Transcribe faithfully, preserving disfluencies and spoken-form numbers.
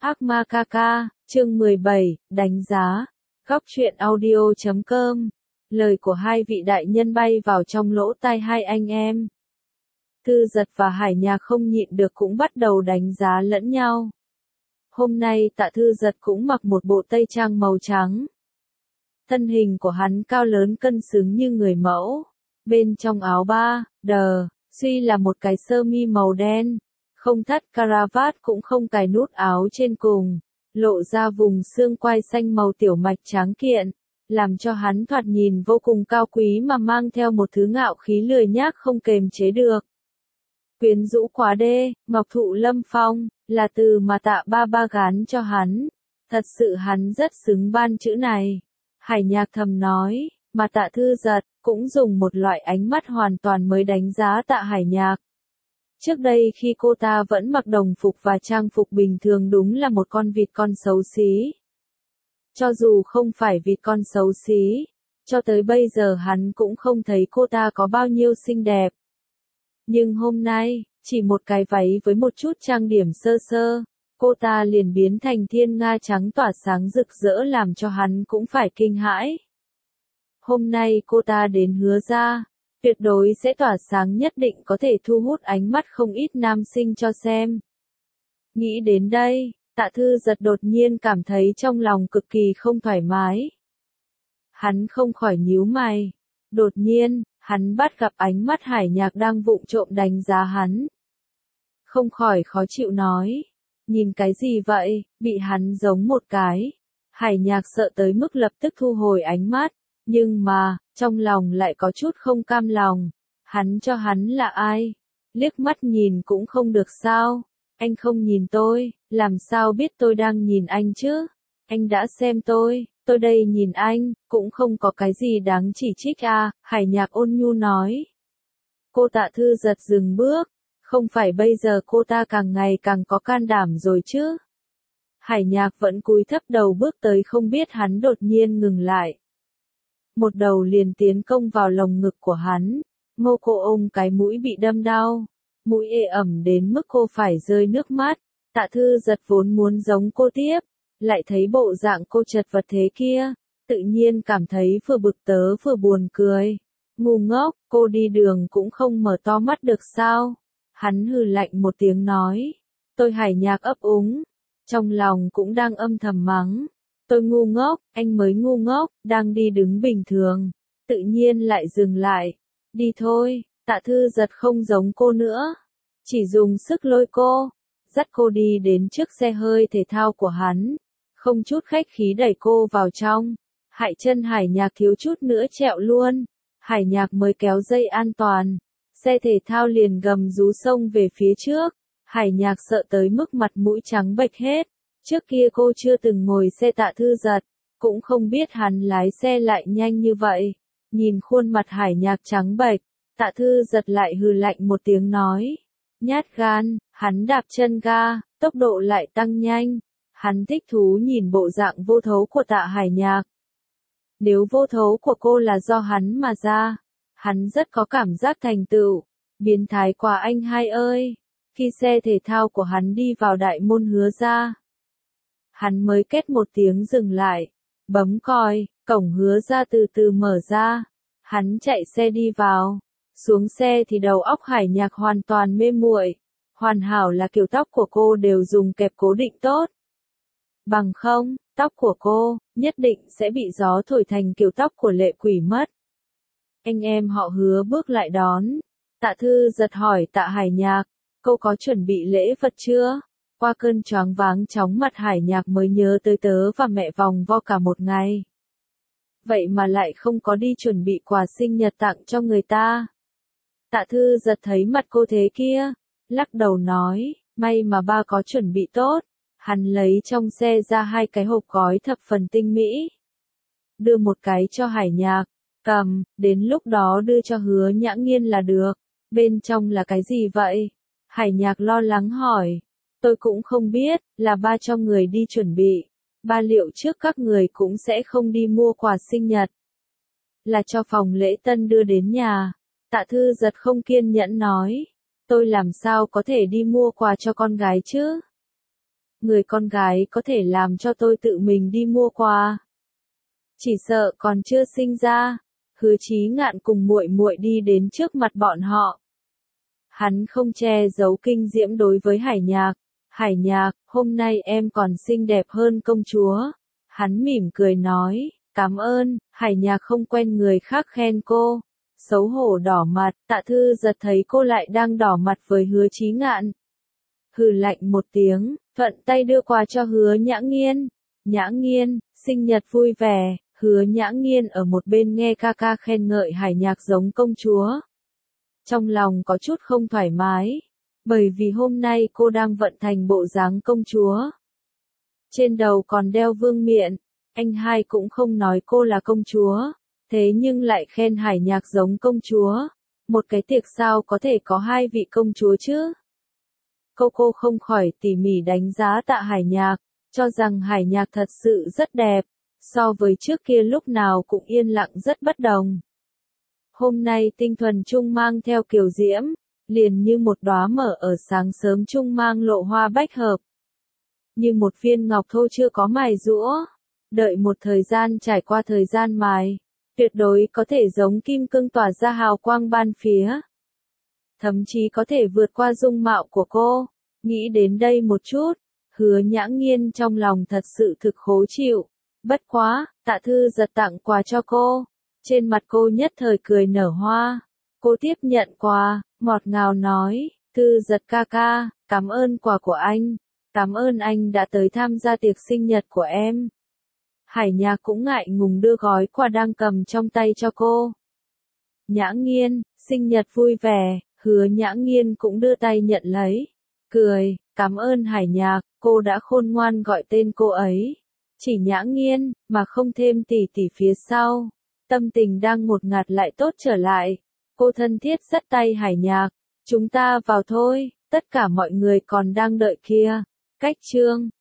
Ác ma ca ca, chương mười bảy, đánh giá. Góc truyện audio chấm com. Lời của hai vị đại nhân bay vào trong lỗ tai hai anh em. Thư Giật và Hải Nhạc không nhịn được cũng bắt đầu đánh giá lẫn nhau. Hôm nay Tạ Thư Giật cũng mặc một bộ tây trang màu trắng. Thân hình của hắn cao lớn cân xứng như người mẫu. Bên trong áo ba, đờ, suy là một cái sơ mi màu đen. Không thắt caravat cũng không cài nút áo trên cùng, lộ ra vùng xương quai xanh màu tiểu mạch tráng kiện, làm cho hắn thoạt nhìn vô cùng cao quý mà mang theo một thứ ngạo khí lười nhác không kềm chế được. Quyến rũ quá đê, Ngọc Thụ Lâm Phong, là từ mà Tạ ba ba gán cho hắn. Thật sự hắn rất xứng ban chữ này. Hải Nhạc thầm nói, mà Tạ Thư Giật cũng dùng một loại ánh mắt hoàn toàn mới đánh giá Tạ Hải Nhạc. Trước đây khi cô ta vẫn mặc đồng phục và trang phục bình thường đúng là một con vịt con xấu xí. Cho dù không phải vịt con xấu xí, cho tới bây giờ hắn cũng không thấy cô ta có bao nhiêu xinh đẹp. Nhưng hôm nay, chỉ một cái váy với một chút trang điểm sơ sơ, cô ta liền biến thành thiên nga trắng tỏa sáng rực rỡ làm cho hắn cũng phải kinh hãi. Hôm nay cô ta đến Hứa gia. Tuyệt đối sẽ tỏa sáng, nhất định có thể thu hút ánh mắt không ít nam sinh cho xem. Nghĩ đến đây, Tạ Thư Giật đột nhiên cảm thấy trong lòng cực kỳ không thoải mái. Hắn không khỏi nhíu mày. Đột nhiên, hắn bắt gặp ánh mắt Hải Nhạc đang vụng trộm đánh giá hắn. Không khỏi khó chịu nói. Nhìn cái gì vậy, bị hắn giống một cái. Hải Nhạc sợ tới mức lập tức thu hồi ánh mắt. Nhưng mà, trong lòng lại có chút không cam lòng. Hắn cho hắn là ai? Liếc mắt nhìn cũng không được sao? Anh không nhìn tôi, làm sao biết tôi đang nhìn anh chứ? Anh đã xem tôi, tôi đây nhìn anh, cũng không có cái gì đáng chỉ trích à, Hải Nhạc ôn nhu nói. Cô Tạ Thư Giật dừng bước, không phải bây giờ cô ta càng ngày càng có can đảm rồi chứ? Hải Nhạc vẫn cúi thấp đầu bước tới, không biết hắn đột nhiên ngừng lại. Một đầu liền tiến công vào lồng ngực của hắn. Ngô cô ôm cái mũi bị đâm đau. Mũi ê ẩm đến mức cô phải rơi nước mắt. Tạ Thư Giật vốn muốn giống cô tiếp. Lại thấy bộ dạng cô chật vật thế kia. Tự nhiên cảm thấy vừa bực tớ vừa buồn cười. Ngu ngốc, cô đi đường cũng không mở to mắt được sao? Hắn hừ lạnh một tiếng nói. Tôi Hải Nhạc ấp úng. Trong lòng cũng đang âm thầm mắng. Tôi ngu ngốc, anh mới ngu ngốc, đang đi đứng bình thường. Tự nhiên lại dừng lại. Đi thôi, Tạ Thư Giật không giống cô nữa. Chỉ dùng sức lôi cô, dắt cô đi đến trước xe hơi thể thao của hắn. Không chút khách khí đẩy cô vào trong. Hại chân Hải Nhạc thiếu chút nữa trẹo luôn. Hải Nhạc mới kéo dây an toàn. Xe thể thao liền gầm rú xông về phía trước. Hải Nhạc sợ tới mức mặt mũi trắng bệch hết. Trước kia cô chưa từng ngồi xe Tạ Thư Giật, cũng không biết hắn lái xe lại nhanh như vậy. Nhìn khuôn mặt Hải Nhạc trắng bệch, Tạ Thư Giật lại hừ lạnh một tiếng nói. Nhát gan, hắn đạp chân ga, tốc độ lại tăng nhanh. Hắn thích thú nhìn bộ dạng vô thấu của Tạ Hải Nhạc. Nếu vô thấu của cô là do hắn mà ra, hắn rất có cảm giác thành tựu. Biến thái quá anh hai ơi. Khi xe thể thao của hắn đi vào đại môn Hứa gia, hắn mới kết một tiếng dừng lại, bấm còi, cổng Hứa gia từ từ mở ra. Hắn chạy xe đi vào, xuống xe thì đầu óc Hải Nhạc hoàn toàn mê muội. Hoàn hảo là kiểu tóc của cô đều dùng kẹp cố định tốt. Bằng không, tóc của cô nhất định sẽ bị gió thổi thành kiểu tóc của lệ quỷ mất. Anh em họ Hứa bước lại đón. Tạ Thư Giật hỏi Tạ Hải Nhạc, cô có chuẩn bị lễ vật chưa? Qua cơn choáng váng chóng mặt Hải Nhạc mới nhớ tới tớ và mẹ vòng vo cả một ngày. Vậy mà lại không có đi chuẩn bị quà sinh nhật tặng cho người ta. Tạ Thư Giật thấy mặt cô thế kia, lắc đầu nói, may mà ba có chuẩn bị tốt. Hắn lấy trong xe ra hai cái hộp gói thập phần tinh mỹ. Đưa một cái cho Hải Nhạc, cầm, đến lúc đó đưa cho Hứa Nhã Nghiên là được. Bên trong là cái gì vậy? Hải Nhạc lo lắng hỏi. Tôi cũng không biết, là ba cho người đi chuẩn bị. Ba liệu trước các người cũng sẽ không đi mua quà sinh nhật. Là cho phòng lễ tân đưa đến nhà. Tạ Thư Giật không kiên nhẫn nói. Tôi làm sao có thể đi mua quà cho con gái chứ? người con gái có thể làm cho tôi tự mình đi mua quà. Chỉ sợ còn chưa sinh ra. Hứa Chí Ngạn cùng muội muội đi đến trước mặt bọn họ. Hắn không che giấu kinh diễm đối với Hải Nhạc. Hải Nhạc, hôm nay em còn xinh đẹp hơn công chúa. Hắn mỉm cười nói, cảm ơn. Hải Nhạc không quen người khác khen cô. Xấu hổ đỏ mặt, Tạ Thư Giật thấy cô lại đang đỏ mặt với Hứa Chí Ngạn. Hừ lạnh một tiếng, thuận tay đưa quà cho Hứa Nhã Nghiên. Nhã Nghiên, sinh nhật vui vẻ. Hứa Nhã Nghiên ở một bên nghe ca ca khen ngợi Hải Nhạc giống công chúa. Trong lòng có chút không thoải mái, bởi vì hôm nay cô đang vận thành bộ dáng công chúa. Trên đầu còn đeo vương miện, anh hai cũng không nói cô là công chúa, thế nhưng lại khen Hải Nhạc giống công chúa. Một cái tiệc sao có thể có hai vị công chúa chứ? Cô cô không khỏi tỉ mỉ đánh giá Tạ Hải Nhạc, cho rằng Hải Nhạc thật sự rất đẹp, so với trước kia lúc nào cũng yên lặng rất bất đồng. Hôm nay tinh thuần trung mang theo kiều diễm, liền như một đóa mở ở sáng sớm trung mang lộ hoa bách hợp. Như một viên ngọc thô chưa có mài giũa, đợi một thời gian trải qua thời gian mài, tuyệt đối có thể giống kim cương tỏa ra hào quang ban phía. Thậm chí có thể vượt qua dung mạo của cô. Nghĩ đến đây một chút, Hứa Nhã Nghiên trong lòng thật sự thực khó chịu. Bất quá, Tạ Thư Giật tặng quà cho cô. Trên mặt cô nhất thời cười nở hoa. Cô tiếp nhận quà, ngọt ngào nói, Thư Giật ca ca, cảm ơn quà của anh. Cảm ơn anh đã tới tham gia tiệc sinh nhật của em. Hải Nhạc cũng ngại ngùng đưa gói quà đang cầm trong tay cho cô. Nhã Nghiên, sinh nhật vui vẻ. Hứa Nhã Nghiên cũng đưa tay nhận lấy. Cười, cảm ơn Hải Nhạc, cô đã khôn ngoan gọi tên cô ấy. Chỉ Nhã Nghiên, mà không thêm tỷ tỷ phía sau. Tâm tình đang ngột ngạt lại tốt trở lại. Cô thân thiết dắt tay Hải Nhạc. Chúng ta vào thôi, tất cả mọi người còn đang đợi kia. Cách chương